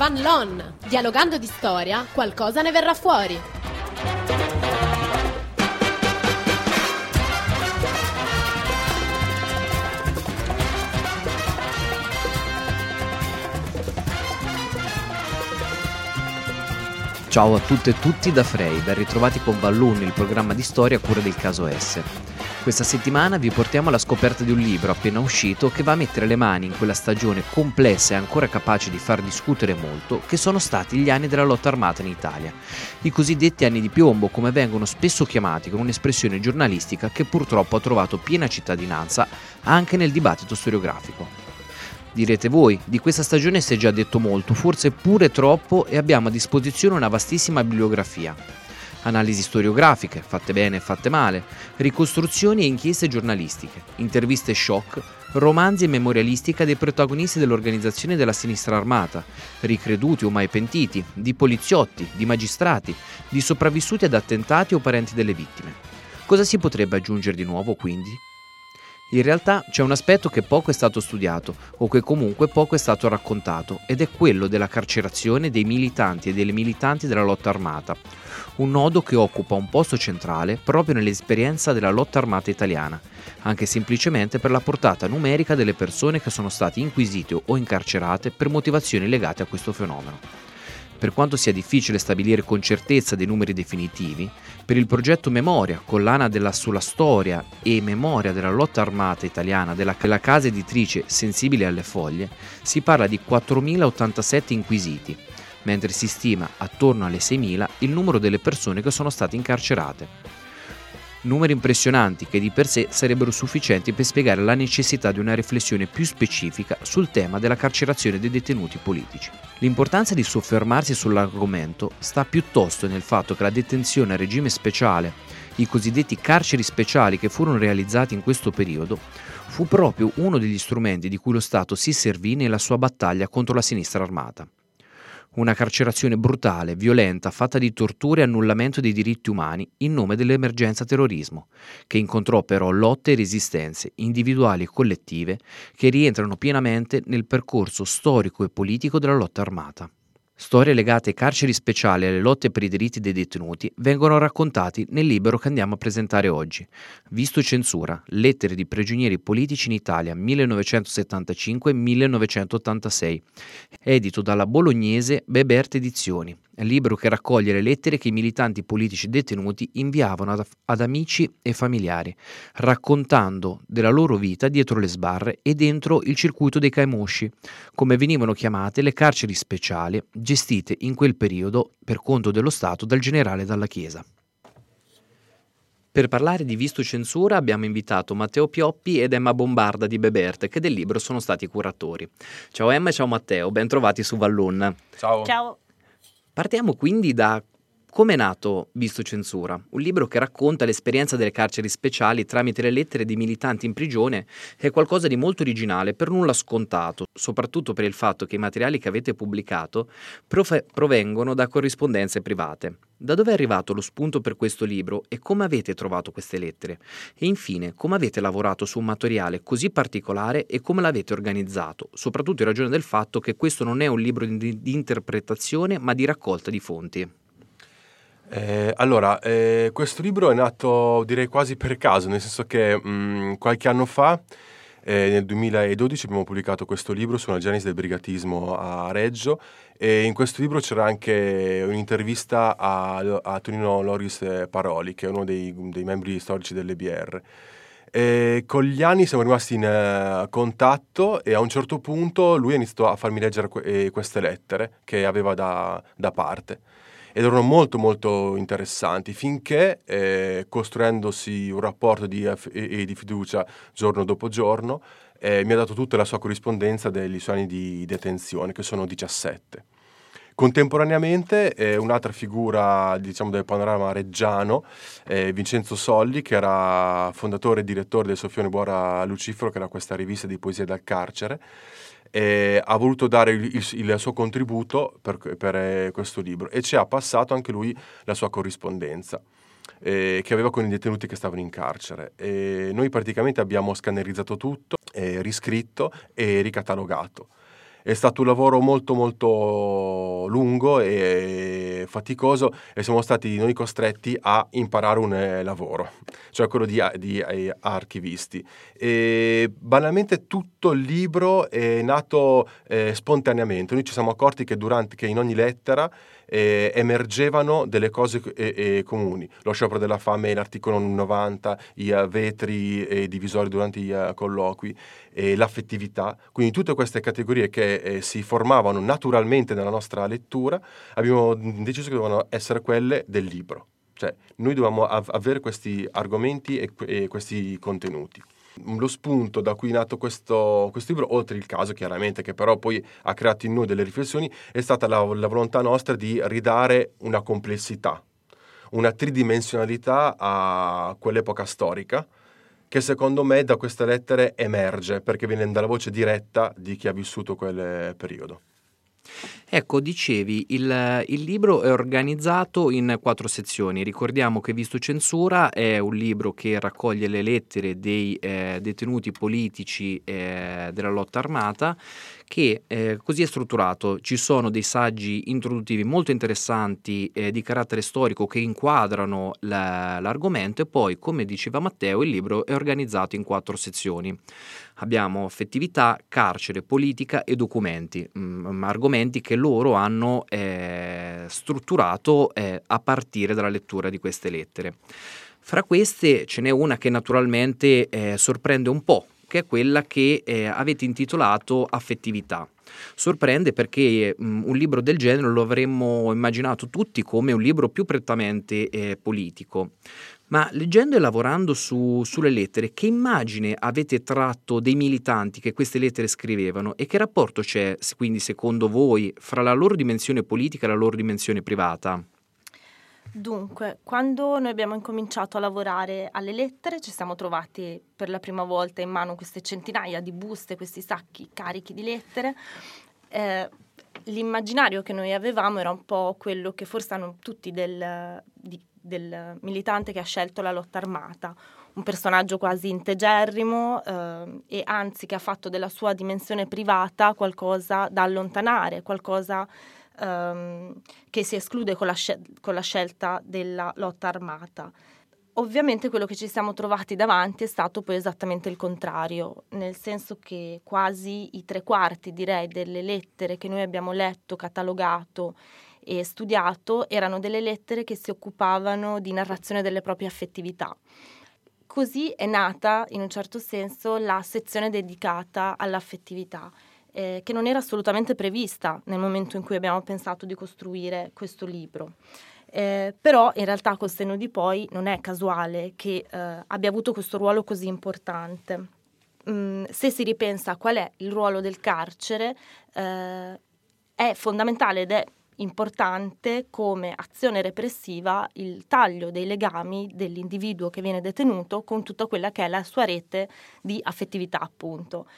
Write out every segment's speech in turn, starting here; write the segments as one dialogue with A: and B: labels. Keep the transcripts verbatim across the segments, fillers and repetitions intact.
A: Fan Lon. Dialogando di storia, qualcosa ne verrà fuori.
B: Ciao a tutte e tutti da Frey, ben ritrovati con Vallun, il programma di storia a cura del caso S. Questa settimana vi portiamo alla scoperta di un libro appena uscito che va a mettere le mani in quella stagione complessa e ancora capace di far discutere molto, che sono stati gli anni della lotta armata in Italia. I cosiddetti anni di piombo, come vengono spesso chiamati con un'espressione giornalistica che purtroppo ha trovato piena cittadinanza anche nel dibattito storiografico. Direte voi, di questa stagione si è già detto molto, forse pure troppo, e abbiamo a disposizione una vastissima bibliografia. Analisi storiografiche, fatte bene e fatte male, ricostruzioni e inchieste giornalistiche, interviste shock, romanzi e memorialistica dei protagonisti dell'organizzazione della sinistra armata, ricreduti o mai pentiti, di poliziotti, di magistrati, di sopravvissuti ad attentati o parenti delle vittime. Cosa si potrebbe aggiungere di nuovo, quindi? In realtà c'è un aspetto che poco è stato studiato o che comunque poco è stato raccontato, ed è quello della carcerazione dei militanti e delle militanti della lotta armata, un nodo che occupa un posto centrale proprio nell'esperienza della lotta armata italiana, anche semplicemente per la portata numerica delle persone che sono state inquisite o incarcerate per motivazioni legate a questo fenomeno. Per quanto sia difficile stabilire con certezza dei numeri definitivi, per il progetto Memoria, collana della sulla storia e memoria della lotta armata italiana della, della casa editrice Sensibile alle Foglie, si parla di quattromila ottantasette inquisiti, mentre si stima attorno alle seimila il numero delle persone che sono state incarcerate. Numeri impressionanti che di per sé sarebbero sufficienti per spiegare la necessità di una riflessione più specifica sul tema della carcerazione dei detenuti politici. L'importanza di soffermarsi sull'argomento sta piuttosto nel fatto che la detenzione a regime speciale, i cosiddetti carceri speciali che furono realizzati in questo periodo, fu proprio uno degli strumenti di cui lo Stato si servì nella sua battaglia contro la sinistra armata. Una carcerazione brutale, violenta, fatta di torture e annullamento dei diritti umani in nome dell'emergenza terrorismo, che incontrò però lotte e resistenze individuali e collettive che rientrano pienamente nel percorso storico e politico della lotta armata. Storie legate ai carceri speciali e alle lotte per i diritti dei detenuti vengono raccontati nel libro che andiamo a presentare oggi, Visto Censura, lettere di prigionieri politici in Italia millenovecentosettantacinque millenovecentottantasei, edito dalla bolognese Bebert Edizioni, libro che raccoglie le lettere che i militanti politici detenuti inviavano ad, ad amici e familiari, raccontando della loro vita dietro le sbarre e dentro il circuito dei camosci, come venivano chiamate le carceri speciali gestite in quel periodo per conto dello Stato dal generale Dalla Chiesa. Per parlare di Visto Censura abbiamo invitato Matteo Pioppi ed Emma Bombarda di Bebert, che del libro sono stati curatori. Ciao Emma e ciao Matteo, ben trovati su Vallun.
C: Ciao.
D: Ciao.
B: Partiamo quindi da come è nato Visto Censura, un libro che racconta l'esperienza delle carceri speciali tramite le lettere di militanti in prigione. È qualcosa di molto originale, per nulla scontato, soprattutto per il fatto che i materiali che avete pubblicato profe- provengono da corrispondenze private. Da dove è arrivato lo spunto per questo libro e come avete trovato queste lettere? E infine, come avete lavorato su un materiale così particolare e come l'avete organizzato, soprattutto in ragione del fatto che questo non è un libro di, di interpretazione ma di raccolta di fonti?
C: Eh, allora, eh, questo libro è nato direi quasi per caso, nel senso che mh, qualche anno fa, eh, nel duemiladodici, abbiamo pubblicato questo libro su una genesi del brigatismo a Reggio, e in questo libro c'era anche un'intervista a, a Tonino Loris Paroli, che è uno dei, dei membri storici dell'E B R. E con gli anni siamo rimasti in uh, contatto e a un certo punto lui ha iniziato a farmi leggere que- eh, queste lettere che aveva da, da parte. Ed erano molto molto interessanti, finché eh, costruendosi un rapporto di, e di fiducia giorno dopo giorno, eh, mi ha dato tutta la sua corrispondenza degli suoi anni di detenzione, che sono diciassette. Contemporaneamente eh, un'altra figura, diciamo, del panorama reggiano, eh, Vincenzo Solli, che era fondatore e direttore del Soffione Buora Lucifero, che era questa rivista di poesie dal carcere, eh, ha voluto dare il, il, il suo contributo per, per eh, questo libro, e ci ha passato anche lui la sua corrispondenza eh, che aveva con i detenuti che stavano in carcere. E noi praticamente abbiamo scannerizzato tutto, eh, riscritto e ricatalogato. È stato un lavoro molto molto lungo e faticoso e siamo stati noi costretti a imparare un eh, lavoro, cioè quello di, di eh, archivisti. E banalmente tutto il libro è nato eh, spontaneamente. Noi ci siamo accorti che, durante, che in ogni lettera eh, emergevano delle cose eh, eh, comuni. Lo sciopero della fame, l'articolo novanta, i uh, vetri e divisori durante i uh, colloqui, e l'affettività. Quindi tutte queste categorie che eh, si formavano naturalmente nella nostra lettura, abbiamo deciso che dovevano essere quelle del libro. Cioè, noi dovevamo av- avere questi argomenti e, e questi contenuti. Lo spunto da cui è nato questo, questo libro, oltre il caso chiaramente, che però poi ha creato in noi delle riflessioni, è stata la, la volontà nostra di ridare una complessità, una tridimensionalità a quell'epoca storica, che secondo me da queste lettere emerge, perché viene dalla voce diretta di chi ha vissuto quel periodo.
B: Ecco, dicevi, il, il libro è organizzato in quattro sezioni. Ricordiamo che Visto Censura è un libro che raccoglie le lettere dei eh, detenuti politici eh, della lotta armata, che eh, così è strutturato. Ci sono dei saggi introduttivi molto interessanti eh, di carattere storico che inquadrano la, l'argomento, e poi, come diceva Matteo, il libro è organizzato in quattro sezioni. Abbiamo affettività, carcere, politica e documenti, mh, argomenti che loro hanno eh, strutturato eh, a partire dalla lettura di queste lettere. Fra queste ce n'è una che naturalmente eh, sorprende un po', che è quella che eh, avete intitolato Affettività. Sorprende perché mh, un libro del genere lo avremmo immaginato tutti come un libro più prettamente eh, politico. Ma leggendo e lavorando su, sulle lettere, che immagine avete tratto dei militanti che queste lettere scrivevano, e che rapporto c'è, quindi, secondo voi, fra la loro dimensione politica e la loro dimensione privata?
D: Dunque, quando noi abbiamo incominciato a lavorare alle lettere, ci siamo trovati per la prima volta in mano queste centinaia di buste, questi sacchi carichi di lettere. Eh, l'immaginario che noi avevamo era un po' quello che forse hanno tutti del, di, del militante che ha scelto la lotta armata, un personaggio quasi integerrimo eh, e anzi che ha fatto della sua dimensione privata qualcosa da allontanare, qualcosa ehm, che si esclude con la, scel- con la scelta della lotta armata. Ovviamente quello che ci siamo trovati davanti è stato poi esattamente il contrario, nel senso che quasi i tre quarti, direi, delle lettere che noi abbiamo letto, catalogato e studiato erano delle lettere che si occupavano di narrazione delle proprie affettività. Così è nata, in un certo senso, la sezione dedicata all'affettività, eh, che non era assolutamente prevista nel momento in cui abbiamo pensato di costruire questo libro. Eh, però in realtà col senno di poi non è casuale che eh, abbia avuto questo ruolo così importante. Mm, se si ripensa a qual è il ruolo del carcere, eh, è fondamentale ed è importante come azione repressiva il taglio dei legami dell'individuo che viene detenuto con tutta quella che è la sua rete di affettività, appunto.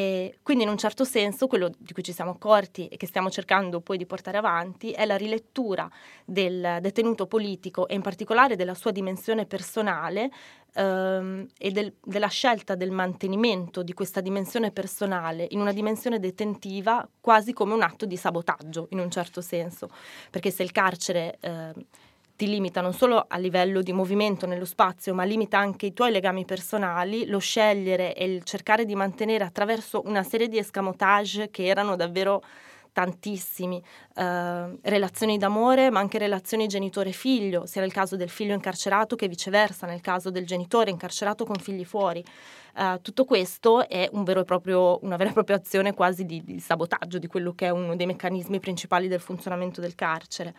D: E quindi in un certo senso quello di cui ci siamo accorti e che stiamo cercando poi di portare avanti è la rilettura del detenuto politico e in particolare della sua dimensione personale ehm, e del, della scelta del mantenimento di questa dimensione personale in una dimensione detentiva quasi come un atto di sabotaggio, in un certo senso, perché se il carcere eh, ti limita non solo a livello di movimento nello spazio, ma limita anche i tuoi legami personali, lo scegliere e il cercare di mantenere attraverso una serie di escamotage che erano davvero tantissimi, eh, relazioni d'amore, ma anche relazioni genitore-figlio, sia nel caso del figlio incarcerato che viceversa, nel caso del genitore incarcerato con figli fuori. Uh, tutto questo è un vero e proprio, una vera e propria azione quasi di, di sabotaggio di quello che è uno dei meccanismi principali del funzionamento del carcere.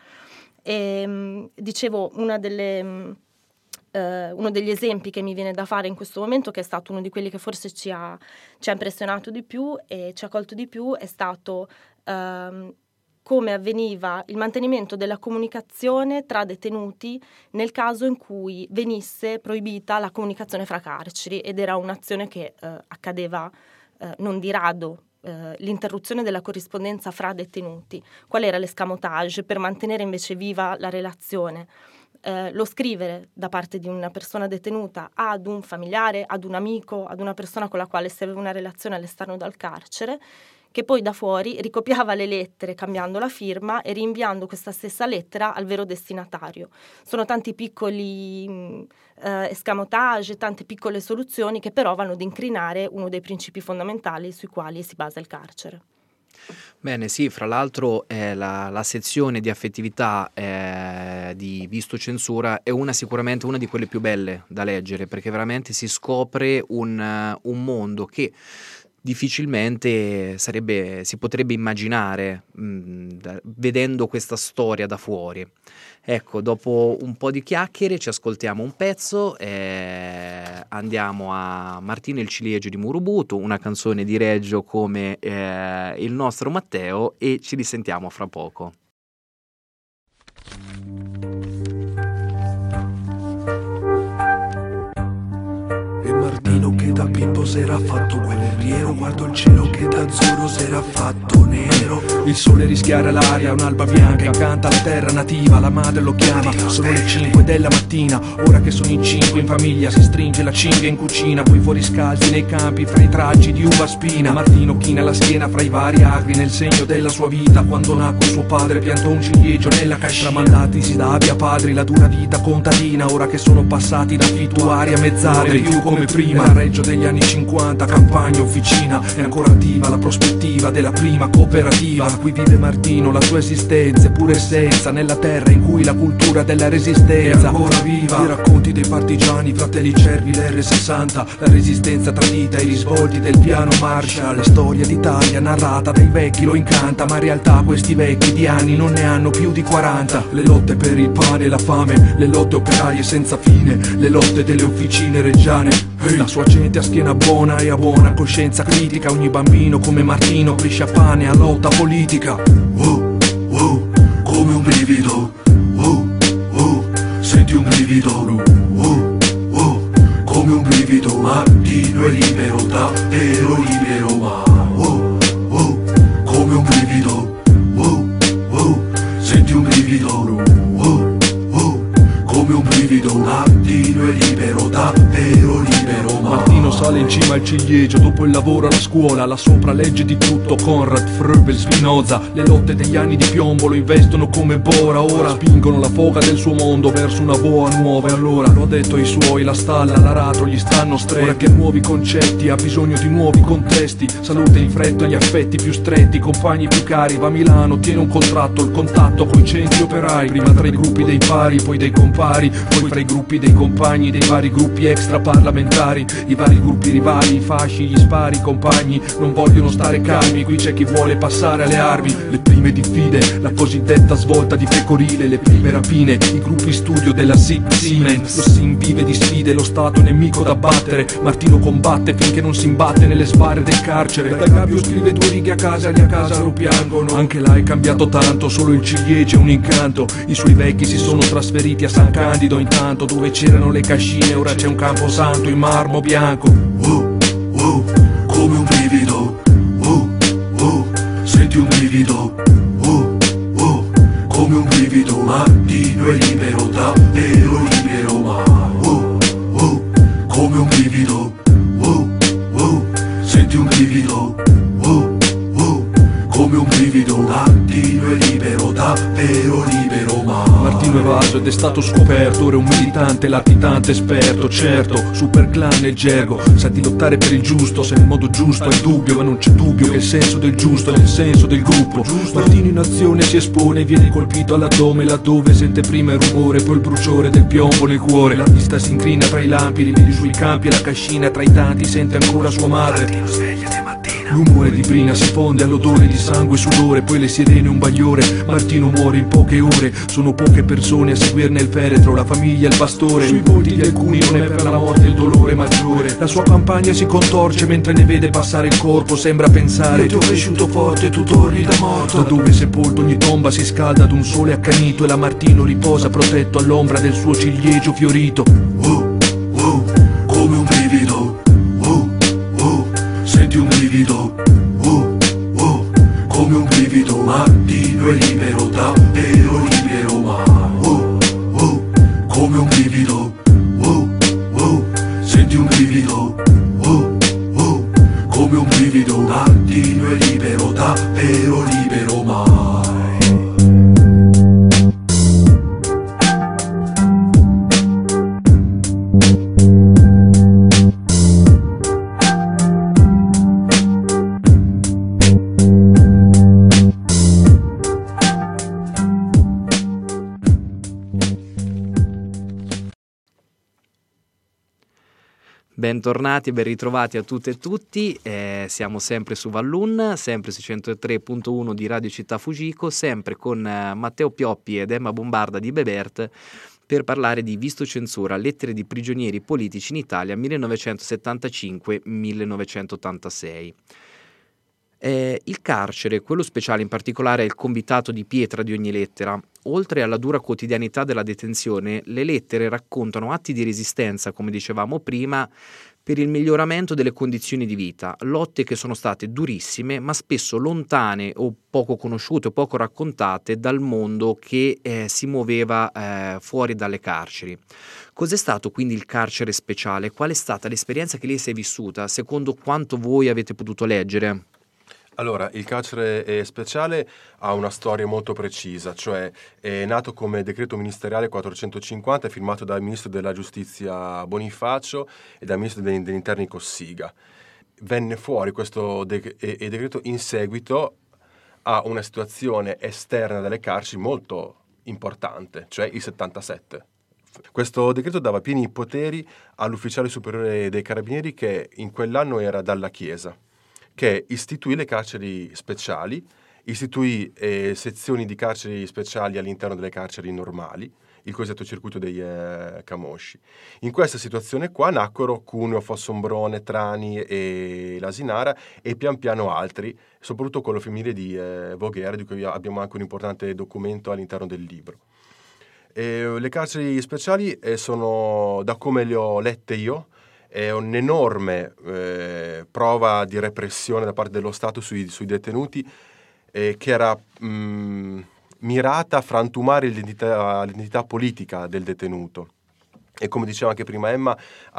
D: E, mh, dicevo, una delle, mh, uh, uno degli esempi che mi viene da fare in questo momento, che è stato uno di quelli che forse ci ha, ci ha impressionato di più e ci ha colto di più, è stato uh, come avveniva il mantenimento della comunicazione tra detenuti nel caso in cui venisse proibita la comunicazione fra carceri, ed era un'azione che uh, accadeva uh, non di rado. Uh, l'interruzione della corrispondenza fra detenuti. Qual era l'escamotage per mantenere invece viva la relazione? Uh, lo scrivere da parte di una persona detenuta ad un familiare, ad un amico, ad una persona con la quale si aveva una relazione all'esterno dal carcere, che poi da fuori ricopiava le lettere cambiando la firma e rinviando questa stessa lettera al vero destinatario. Sono tanti piccoli mh, eh, escamotage, tante piccole soluzioni che però vanno ad incrinare uno dei principi fondamentali sui quali si basa il carcere.
B: Bene, sì, fra l'altro eh, la, la sezione di affettività eh, di Visto Censura è una sicuramente una di quelle più belle da leggere, perché veramente si scopre un, uh, un mondo che difficilmente sarebbe, si potrebbe immaginare mh, da, vedendo questa storia da fuori. Ecco, dopo un po' di chiacchiere ci ascoltiamo un pezzo e andiamo a Martino il ciliegio di Murubutu, una canzone di Reggio come eh, il nostro Matteo, e ci risentiamo fra poco.
E: E Martino che da Pippo s'era fatto guerriero, guardo il cielo che da azzurro s'era fatto nero. Il sole rischiara l'aria, un'alba bianca incanta la terra nativa, la madre lo chiama, sono le cinque della mattina. Ora che sono in cinque in famiglia si stringe la cinghia in cucina, poi fuori scalzi nei campi fra i tracci di uva spina. Martino china la schiena fra i vari agri nel segno della sua vita. Quando nacque suo padre piantò un ciliegio nella cascina, tramandatisi da avi a padri la dura vita contadina. Ora che sono passati da affittuari a mezzadri, più come prima. A Reggio degli anni cinquanta, campagna, officina, è ancora attiva la prospettiva della prima cooperativa. Qui vive Martino, la sua esistenza è pure essenza, nella terra in cui la cultura della resistenza è ancora viva. I racconti dei partigiani, fratelli cervi, l'erre sessanta, la resistenza tradita, i risvolti del piano Marshall. La storia d'Italia narrata dai vecchi lo incanta, ma in realtà questi vecchi di anni non ne hanno più di quaranta. Le lotte per il pane e la fame, le lotte operaie senza fine, le lotte delle officine reggiane. Hey. La sua gente a schiena buona e a buona coscienza critica, ogni bambino come Martino cresce a pane, a lotta politica. Oh, oh, come un brivido, oh, oh, senti un brivido, oh, oh, come un brivido. Martino è libero, davvero libero, ma oh, oh, come un brivido, oh, oh, senti un brivido, oh, oh, come un brivido. Martino è libero, davvero libero, ma Martino sale in cima al ciliegio dopo il lavoro alla scuola, là sopra legge di tutto Conrad, Froebel, Spinoza. Le lotte degli anni di piombo lo investono come Bora, ora spingono la foga del suo mondo verso una boa nuova. E allora lo ha detto ai suoi, la stalla, l'aratro gli stanno stretti. Ora che nuovi concetti ha bisogno di nuovi contesti, salute in fretta gli affetti più stretti, compagni più cari. Va a Milano, tiene un contratto, il contatto coi centri operai, prima tra i gruppi dei pari, poi dei compari, poi fra i gruppi dei compagni dei vari gruppi extraparlamentari, i vari gruppi rivali, i fasci, gli spari, i compagni non vogliono stare calmi, qui c'è chi vuole passare alle armi. Le prime diffide, la cosiddetta svolta di Pecorile, le prime rapine, i gruppi studio della S I P Siemens. Lo Sim vive di sfide, lo Stato è nemico da battere. Martino combatte finché non si imbatte nelle sbarre del carcere. Dal Gabio scrive due righe a casa, gli a casa lo piangono. Anche là è cambiato tanto, solo il ciliegio è un incanto. I suoi vecchi si sono trasferiti a San Candido, intanto dove c'erano le cascine ora c'è un camposanto in marmo bianco. Oh, oh, come un brivido, oh, oh, senti un brivido, oh, oh, come un brivido. Martino è libero, davvero libero, ma oh, oh, come un brivido, oh, oh, senti un brivido, oh, oh, come un brivido. Martino è libero, davvero libero, ma Martino evaso ed è stato scoperto, ora è un militante, latitante, esperto, certo, super clan e gergo, sa di lottare per il giusto, se nel modo giusto è dubbio, ma non c'è dubbio che il senso del giusto è nel senso del gruppo. Martino in azione si espone, viene colpito all'addome, laddove sente prima il rumore, poi il bruciore del piombo nel cuore. La vista si incrina tra i lampi, rivedi sui campi e la cascina, tra i tanti sente ancora sua madre. Martino, svegliati mattina. L'umore di Brina si fonde all'odore di sangue e sudore, poi le sirene un bagliore. Martino muore in poche ore, sono poche persone a seguirne il feretro, la famiglia e il pastore. Sui volti di alcuni non è per la morte il dolore maggiore. La sua campagna si contorce mentre ne vede passare il corpo, sembra pensare: ti ho cresciuto forte, tu torni da morto. Da dove sepolto ogni tomba si scalda ad un sole accanito, e la Martino riposa protetto all'ombra del suo ciliegio fiorito. Oh, oh, come un brivido, oh, oh, senti un brivido, oh, oh, come un brivido. Martino è libero, davvero libero, ma oh, oh, come un brivido, oh, oh, senti un brivido, oh, oh, come un brivido. Martino è libero, davvero libero mai.
B: Bentornati e ben ritrovati a tutte e tutti, eh, siamo sempre su Vallun, sempre su centotré virgola uno di Radio Città Fujiko, sempre con eh, Matteo Pioppi ed Emma Bombarda di Bebert per parlare di Visto Censura, lettere di prigionieri politici in Italia millenovecentosettantacinque millenovecentottantasei. Eh, il carcere, quello speciale in particolare, è il convitato di pietra di ogni lettera. Oltre alla dura quotidianità della detenzione, le lettere raccontano atti di resistenza, come dicevamo prima, per il miglioramento delle condizioni di vita, lotte che sono state durissime, ma spesso lontane o poco conosciute o poco raccontate dal mondo che eh, si muoveva eh, fuori dalle carceri. Cos'è stato quindi il carcere speciale? Qual è stata l'esperienza che lei si è vissuta, secondo quanto voi avete potuto leggere?
C: Allora, il carcere speciale ha una storia molto precisa, cioè è nato come decreto ministeriale quattrocentocinquanta firmato dal ministro della giustizia Bonifacio e dal ministro degli interni Cossiga. Venne fuori questo de- e- e decreto in seguito a una situazione esterna delle carceri molto importante, cioè il settantasette. Questo decreto dava pieni poteri all'ufficiale superiore dei carabinieri, che in quell'anno era Dalla Chiesa, che istituì le carceri speciali, istituì eh, sezioni di carceri speciali all'interno delle carceri normali, il cosiddetto circuito dei eh, camosci. In questa situazione qua nacquero Cuneo, Fossombrone, Trani e l'Asinara e pian piano altri, soprattutto quello femminile di eh, Voghera, di cui abbiamo anche un importante documento all'interno del libro. E le carceri speciali eh, sono, da come le ho lette io, è un'enorme eh, prova di repressione da parte dello Stato sui, sui detenuti eh, che era mh, mirata a frantumare l'identità, l'identità politica del detenuto e, come diceva anche prima Emma,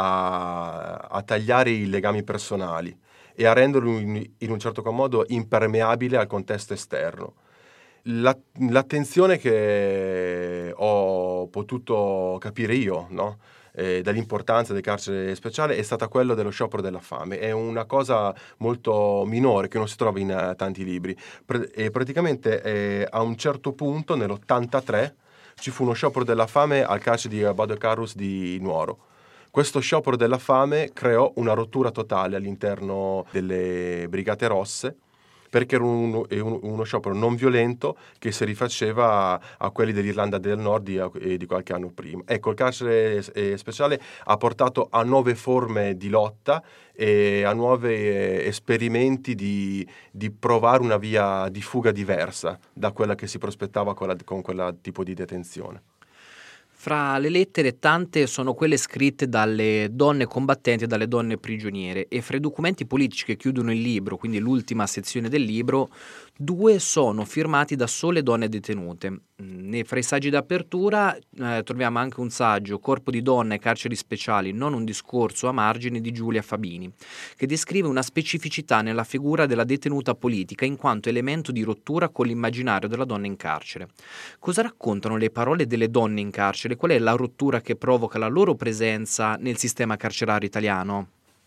C: a, a tagliare i legami personali e a renderlo in, in un certo modo impermeabile al contesto esterno. La, l'attenzione che ho potuto capire io, no? Eh, dall'importanza del carcere speciale è stata quella dello sciopero della fame. È una cosa molto minore che non si trova in uh, tanti libri. Pre- e praticamente eh, a un certo punto nell'ottantatré ci fu uno sciopero della fame al carcere di Abado Carrus di Nuoro. Questo sciopero della fame creò una rottura totale all'interno delle Brigate Rosse, perché era uno, uno sciopero non violento che si rifaceva a, a quelli dell'Irlanda del Nord di, a, di qualche anno prima. Ecco, il carcere eh, speciale ha portato a nuove forme di lotta e a nuovi eh, esperimenti di, di provare una via di fuga diversa da quella che si prospettava con, la, con quel tipo di detenzione.
B: Fra le lettere, tante sono quelle scritte dalle donne combattenti e dalle donne prigioniere, e fra i documenti politici che chiudono il libro, quindi l'ultima sezione del libro, due sono firmati da sole donne detenute. Ne, fra i saggi d'apertura eh, troviamo anche un saggio, Corpo di donna e carceri speciali, non un discorso a margine, di Giulia Fabini, che descrive una specificità nella figura della detenuta politica in quanto elemento di rottura con l'immaginario della donna in carcere. Cosa raccontano le parole delle donne in carcere? Qual è la rottura che provoca la loro presenza nel sistema carcerario italiano?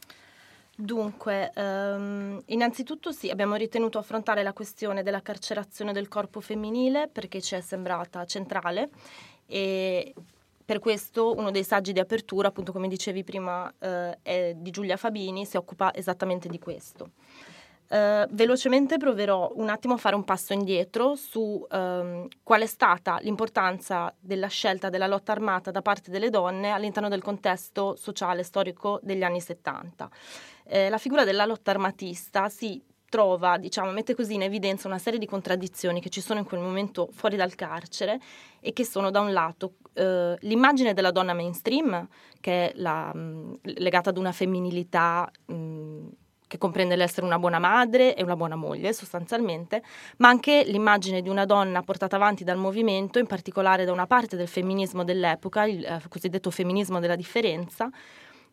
D: Dunque, ehm, innanzitutto sì, abbiamo ritenuto affrontare la questione della carcerazione del corpo femminile perché ci è sembrata centrale, e per questo uno dei saggi di apertura, appunto come dicevi prima, eh, è di Giulia Fabini, si occupa esattamente di questo. Uh, velocemente proverò un attimo a fare un passo indietro su um, qual è stata l'importanza della scelta della lotta armata da parte delle donne all'interno del contesto sociale storico degli anni settanta. Eh, la figura della lotta armatista si trova, diciamo, mette così in evidenza una serie di contraddizioni che ci sono in quel momento fuori dal carcere e che sono, da un lato, eh, l'immagine della donna mainstream, che è la, mh, legata ad una femminilità mh, che comprende l'essere una buona madre e una buona moglie sostanzialmente, ma anche l'immagine di una donna portata avanti dal movimento, in particolare da una parte del femminismo dell'epoca, il eh, cosiddetto femminismo della differenza,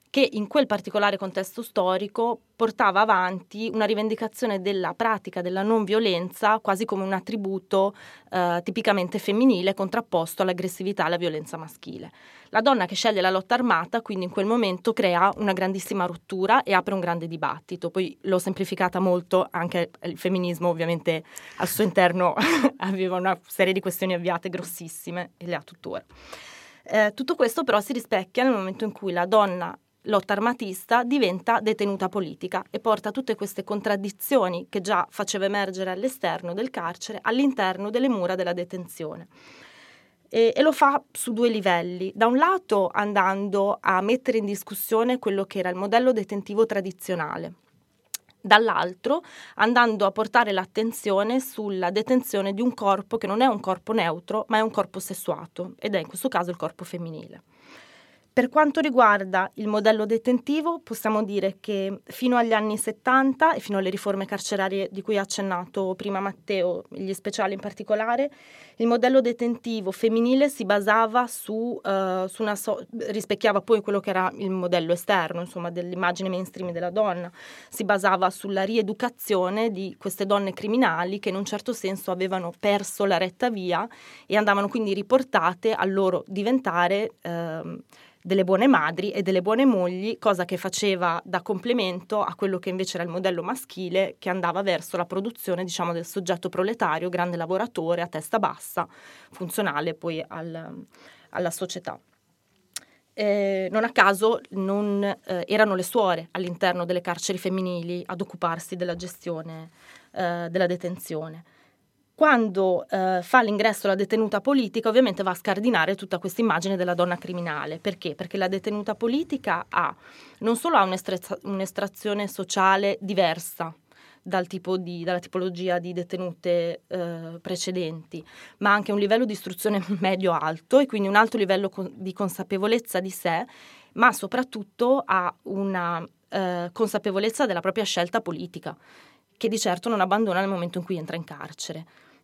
D: che in quel particolare contesto storico portava avanti una rivendicazione della pratica della non violenza quasi come un attributo eh, tipicamente femminile contrapposto all'aggressività e alla violenza maschile. La donna che sceglie la lotta armata quindi in quel momento crea una grandissima rottura e apre un grande dibattito. Poi l'ho semplificata molto, anche il femminismo ovviamente al suo interno aveva una serie di questioni avviate grossissime e le ha tuttora. Eh, tutto questo però si rispecchia nel momento in cui la donna lotta armatista diventa detenuta politica e porta tutte queste contraddizioni che già faceva emergere all'esterno del carcere all'interno delle mura della detenzione. E, e lo fa su due livelli. Da un lato andando a mettere in discussione quello che era il modello detentivo tradizionale, dall'altro andando a portare l'attenzione sulla detenzione di un corpo che non è un corpo neutro ma è un corpo sessuato ed è in questo caso il corpo femminile. Per quanto riguarda il modello detentivo, possiamo dire che fino agli anni settanta e fino alle riforme carcerarie di cui ha accennato prima Matteo, gli speciali in particolare, il modello detentivo femminile si basava su, uh, su una so- rispecchiava poi quello che era il modello esterno, insomma, dell'immagine mainstream della donna, si basava sulla rieducazione di queste donne criminali che in un certo senso avevano perso la retta via e andavano quindi riportate al loro diventare uh, delle buone madri e delle buone mogli, cosa che faceva da complemento a quello che invece era il modello maschile che andava verso la produzione, diciamo, del soggetto proletario, grande lavoratore, a testa bassa, funzionale poi al, alla società. Eh, non a caso non eh, erano le suore all'interno delle carceri femminili ad occuparsi della gestione eh, della detenzione. Quando eh, fa l'ingresso la detenuta politica, ovviamente va a scardinare tutta questa immagine della donna criminale. Perché? Perché la detenuta politica ha non solo ha un'estra- un'estrazione sociale diversa dal tipo di, dalla tipologia di detenute eh, precedenti, ma anche un livello di istruzione medio-alto e quindi un alto livello con- di consapevolezza di sé, ma soprattutto ha una eh, consapevolezza della propria scelta politica, che di certo non abbandona nel momento in cui entra in carcere.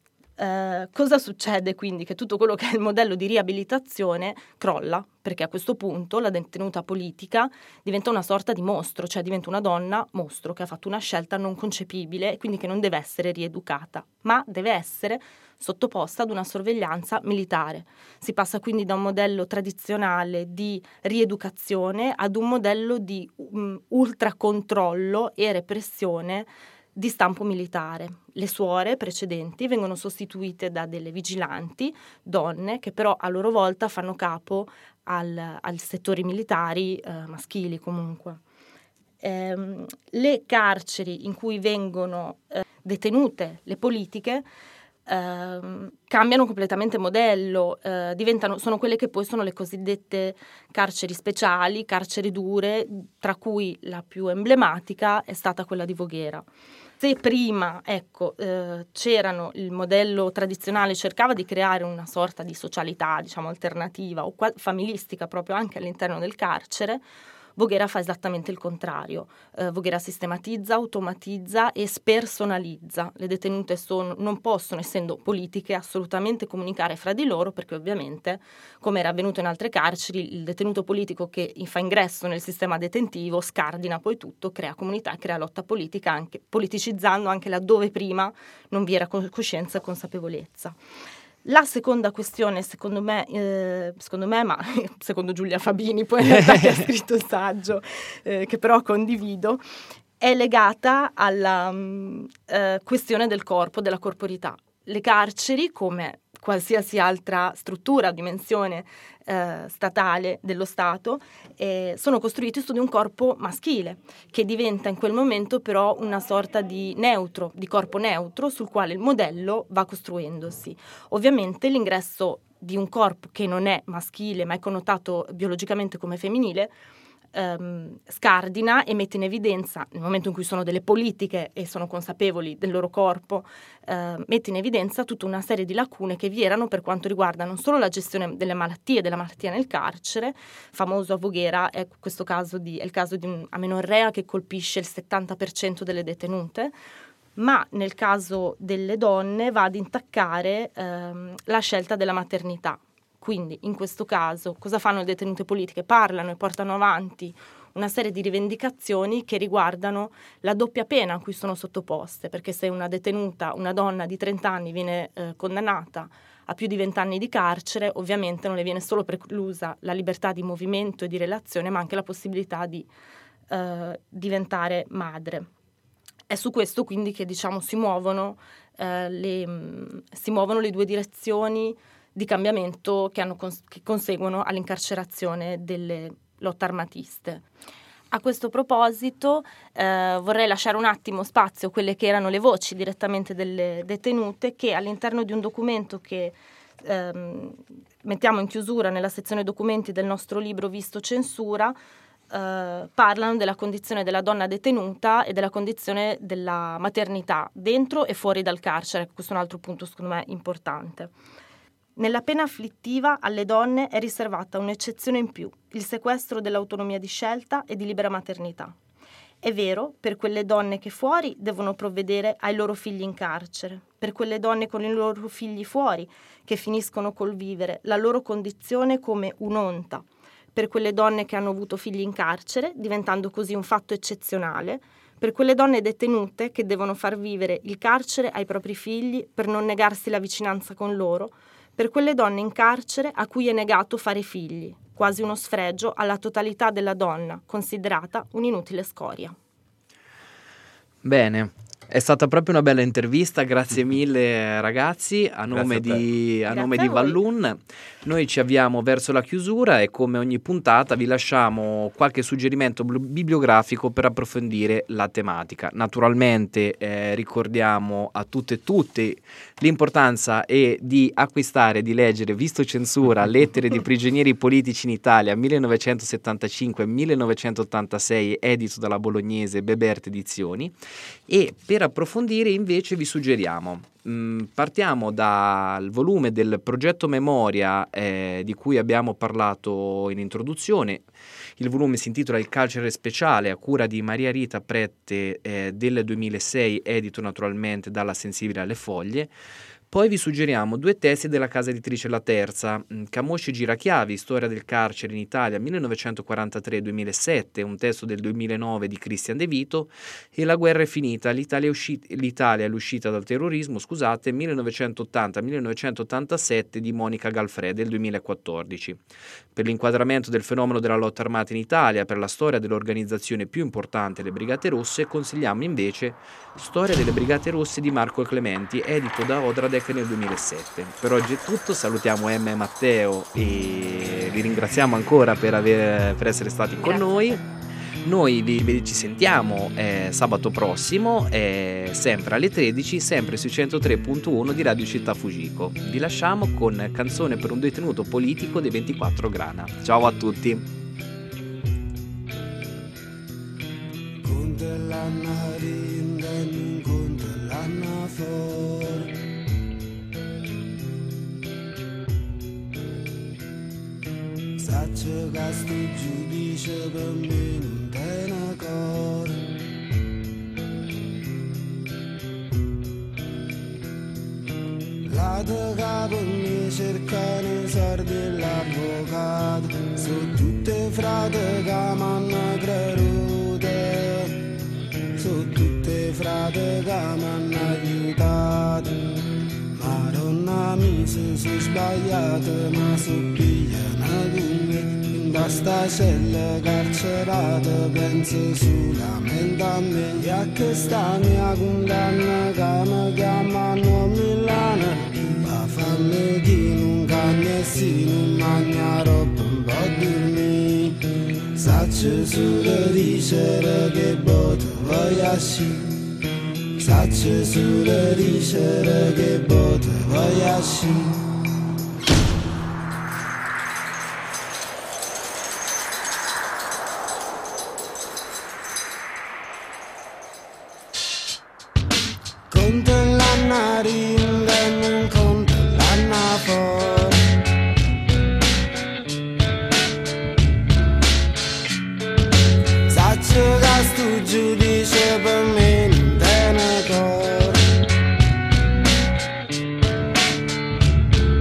D: Uh, cosa succede quindi? Che tutto quello che è il modello di riabilitazione crolla, perché a questo punto la detenuta politica diventa una sorta di mostro, cioè diventa una donna mostro che ha fatto una scelta non concepibile e quindi che non deve essere rieducata, ma deve essere sottoposta ad una sorveglianza militare. Si passa quindi da un modello tradizionale di rieducazione ad un modello di um, ultracontrollo e repressione di stampo militare. Le suore precedenti vengono sostituite da delle vigilanti, donne, che però a loro volta fanno capo al, al settori militari eh, maschili comunque. Ehm, le carceri in cui vengono eh, detenute le politiche Uh, cambiano completamente modello, uh, diventano, sono quelle che poi sono le cosiddette carceri speciali, carceri dure, tra cui la più emblematica è stata quella di Voghera. Se prima, ecco, uh, c'erano il modello tradizionale, cercava di creare una sorta di socialità, diciamo, alternativa o qua- familistica proprio anche all'interno del carcere, Voghera fa esattamente il contrario. Eh, Voghera sistematizza, automatizza e spersonalizza. Le detenute sono, non possono, essendo politiche, assolutamente comunicare fra di loro perché ovviamente, come era avvenuto in altre carceri, il detenuto politico che fa ingresso nel sistema detentivo scardina poi tutto, crea comunità e crea lotta politica, anche politicizzando anche laddove prima non vi era coscienza e consapevolezza. La seconda questione, secondo me, eh, secondo me, ma secondo Giulia Fabini, poi in realtà che ha scritto il saggio, eh, che però condivido, è legata alla um, eh, questione del corpo, della corporità. Le carceri, come qualsiasi altra struttura o dimensione eh, statale dello Stato, eh, sono costruiti su di un corpo maschile, che diventa in quel momento però una sorta di neutro, di corpo neutro, sul quale il modello va costruendosi. Ovviamente l'ingresso di un corpo che non è maschile, ma è connotato biologicamente come femminile, ehm, scardina e mette in evidenza, nel momento in cui sono delle politiche e sono consapevoli del loro corpo, eh, mette in evidenza tutta una serie di lacune che vi erano per quanto riguarda non solo la gestione delle malattie, della malattia nel carcere, famoso a Voghera è, questo caso di, è il caso di un'amenorrea che colpisce il settanta per cento delle detenute, ma nel caso delle donne va ad intaccare ehm, la scelta della maternità. Quindi in questo caso cosa fanno le detenute politiche? Parlano e portano avanti una serie di rivendicazioni che riguardano la doppia pena a cui sono sottoposte, perché se una detenuta, una donna di trenta anni viene eh, condannata a più di venti anni di carcere, ovviamente non le viene solo preclusa la libertà di movimento e di relazione, ma anche la possibilità di eh, diventare madre. È su questo quindi che diciamo si muovono, eh, le, mh, si muovono le due direzioni di cambiamento che, hanno cons- che conseguono all'incarcerazione delle lotte armatiste. A questo proposito eh, vorrei lasciare un attimo spazio a quelle che erano le voci direttamente delle detenute, che all'interno di un documento che ehm, mettiamo in chiusura nella sezione documenti del nostro libro Visto Censura, Uh, parlano della condizione della donna detenuta e della condizione della maternità dentro e fuori dal carcere. Questo è un altro punto secondo me importante. Nella pena afflittiva alle donne è riservata un'eccezione in più, il sequestro dell'autonomia di scelta e di libera maternità. È vero per quelle donne che fuori devono provvedere ai loro figli in carcere, per quelle donne con i loro figli fuori che finiscono col vivere la loro condizione come un'onta, per quelle donne che hanno avuto figli in carcere, diventando così un fatto eccezionale, per quelle donne detenute che devono far vivere il carcere ai propri figli per non negarsi la vicinanza con loro, per quelle donne in carcere a cui è negato fare figli, quasi uno sfregio alla totalità della donna, considerata un'inutile scoria.
B: Bene. È stata proprio una bella intervista, grazie mille ragazzi, a nome, di, a nome di Vallun. Noi ci avviamo verso la chiusura e come ogni puntata vi lasciamo qualche suggerimento bibliografico per approfondire la tematica. Naturalmente eh, ricordiamo a tutte e tutti l'importanza è di acquistare e di leggere Visto Censura, lettere di prigionieri politici in Italia millenovecentosettantacinque millenovecentottantasei, edito dalla bolognese Bebert Edizioni. E per approfondire invece vi suggeriamo, mh, partiamo dal volume del progetto Memoria eh, di cui abbiamo parlato in introduzione. Il volume si intitola Il carcere speciale, a cura di Maria Rita Prette eh, del duemilasei, edito naturalmente dalla Sensibile alle Foglie. Poi vi suggeriamo due testi della casa editrice La Terza, Camosci Girachiavi, storia del carcere in Italia millenovecentoquarantatré duemilasette, un testo del duemilanove di Christian De Vito, e La guerra è finita, l'Italia, uscita, l'Italia l'uscita dal terrorismo, scusate, millenovecentottanta millenovecentottantasette di Monica Galfrè del duemilaquattordici. Per l'inquadramento del fenomeno della lotta armata in Italia, per la storia dell'organizzazione più importante, le Brigate Rosse, consigliamo invece Storia delle Brigate Rosse di Marco Clementi, edito da Odradek nel duemilasette. Per oggi è tutto, salutiamo Emma e Matteo e vi ringraziamo ancora per, aver, per essere stati con noi. Noi vi, vi, ci sentiamo eh, sabato prossimo, eh, sempre alle tredici, sempre sui centotré virgola uno di Radio Città Fujiko. Vi lasciamo con Canzone per un detenuto politico dei ventiquattro Grana. Ciao a tutti.
F: Saccio che sto giudice per me non tiene cuore. La tua capo mi cercano sordi e l'avvocato, sono tutte frate che mi hanno creduto, sono tutte frate che mi hanno aiutato. Madonna mia, se sono sbagliato, ma so pigliano con me. In questa cella carcerata penso solamente a me. E a questa mia condanna che mi chiamano a Milano, ma fammi chi non cambia e si non mangia roba un po' dormire. Saccio solo dicere che botte voglio sci. Saccio solo dicere che botte voglio sci. Conto l'anna rinda e non conto l'anna fuori. Saccio che sto giudice per me non tiene cuore.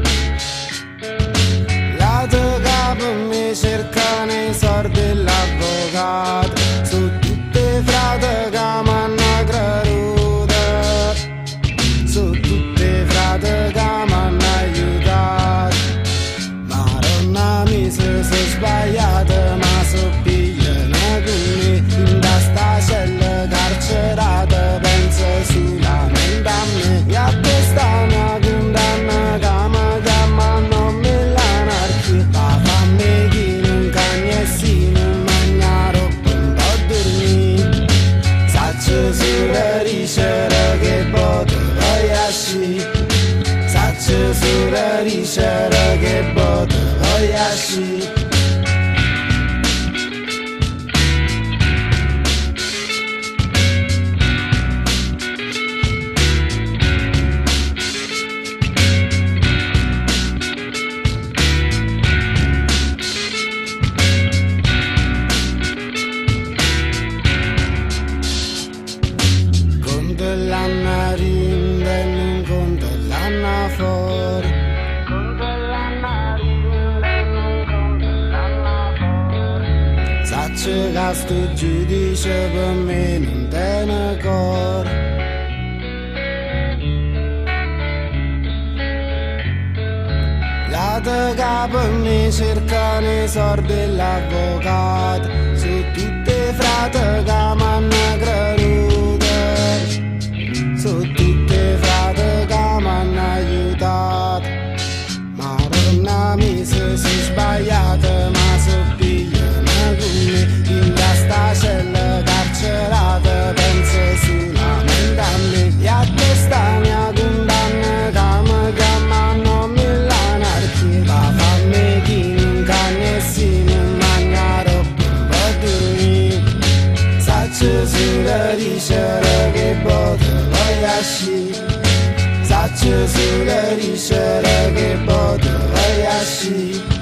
F: sto giudice per me non tiene cuore. Date che per me cercano i soldi e l'avvocato, su tutte frate che m'hanno creduto, su tutte frate che m'hanno aiutato. Ma donna mi se si sbagliata, ma so pigliano con me in sta cella carcerata, penso solamente a me e a questa mia condanna che mi chiamano millanarchia. Ma fammi chi non cagna e si mi mangiare per dormire, saccio sulla dicere che potevo ascire, saccio sulla dicere che potevo ascire.